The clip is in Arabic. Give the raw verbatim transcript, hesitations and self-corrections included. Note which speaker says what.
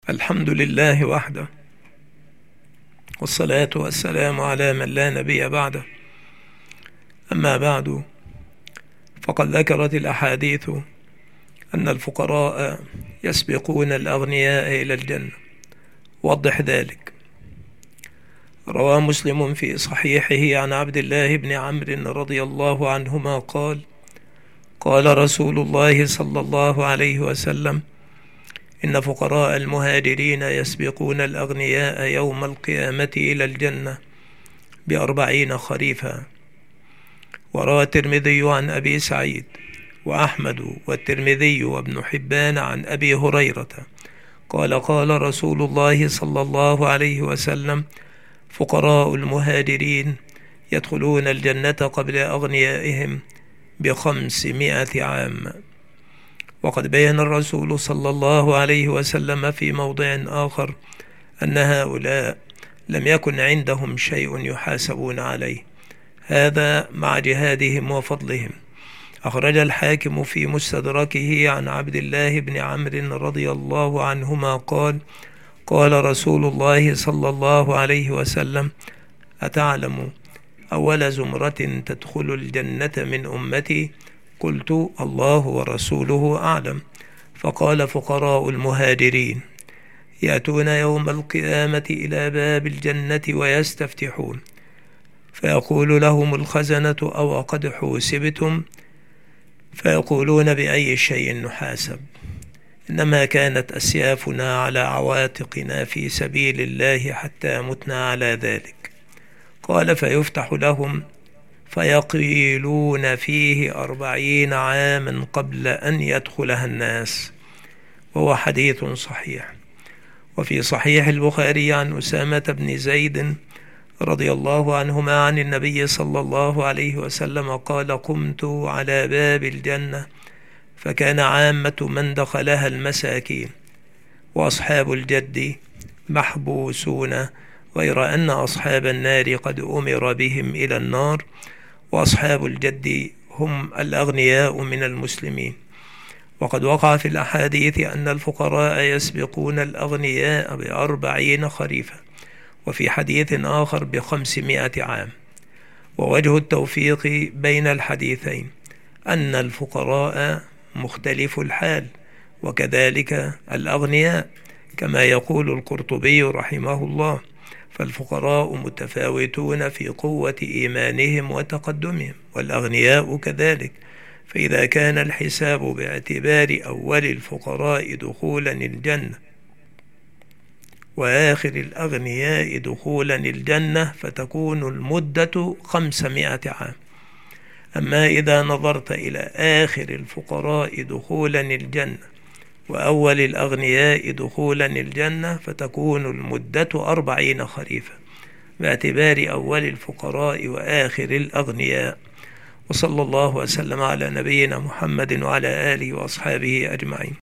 Speaker 1: الحمد لله وحده، والصلاة والسلام على من لا نبي بعده. أما بعد، فقد ذكرت الأحاديث أن الفقراء يسبقون الأغنياء إلى الجنة. وضح ذلك. روى مسلم في صحيحه عن عبد الله بن عمرو رضي الله عنهما قال: قال رسول الله صلى الله عليه وسلم: إن فقراء المهاجرين يسبقون الأغنياء يوم القيامة إلى الجنة بأربعين خريفا. وروى الترمذي عن أبي سعيد وأحمد والترمذي وابن حبان عن أبي هريرة قال: قال رسول الله صلى الله عليه وسلم: فقراء المهاجرين يدخلون الجنة قبل أغنيائهم بخمسمائة عام. وقد بين الرسول صلى الله عليه وسلم في موضع آخر أن هؤلاء لم يكن عندهم شيء يحاسبون عليه، هذا مع جهادهم وفضلهم. أخرج الحاكم في مستدركه عن عبد الله بن عمرو رضي الله عنهما قال: قال رسول الله صلى الله عليه وسلم: أتعلم أول زمرة تدخل الجنة من أمتي؟ قلت: الله ورسوله أعلم. فقال: فقراء المهاجرين يأتون يوم القيامة إلى باب الجنة ويستفتحون، فيقول لهم الخزنة: أو قد حوسبتم؟ فيقولون: بأي شيء نحاسب؟ إنما كانت أسيافنا على عواتقنا في سبيل الله حتى متنا على ذلك. قال: فيفتح لهم فيقيلون فيه أربعين عاما قبل أن يدخلها الناس. وهو حديث صحيح. وفي صحيح البخاري عن أسامة بن زيد رضي الله عنهما عن النبي صلى الله عليه وسلم قال: قمت على باب الجنة فكان عامة من دخلها المساكين، وأصحاب الجد محبوسون، غير أن أصحاب النار قد أمر بهم إلى النار، وأصحاب الجد هم الأغنياء من المسلمين. وقد وقع في الأحاديث أن الفقراء يسبقون الأغنياء بأربعين خريفا، وفي حديث آخر بخمسمائة عام. ووجه التوفيق بين الحديثين أن الفقراء مختلف الحال، وكذلك الأغنياء، كما يقول القرطبي رحمه الله: فالفقراء متفاوتون في قوة إيمانهم وتقدمهم، والأغنياء كذلك. فإذا كان الحساب باعتبار أول الفقراء دخولا الجنة وآخر الأغنياء دخولا الجنة فتكون المدة خمسمائة عام. أما إذا نظرت إلى آخر الفقراء دخولا الجنة وأول الأغنياء دخولا الجنة فتكون المدة أربعين خريفا، باعتبار أول الفقراء وآخر الأغنياء. وصلى الله وسلم على نبينا محمد وعلى آله وأصحابه أجمعين.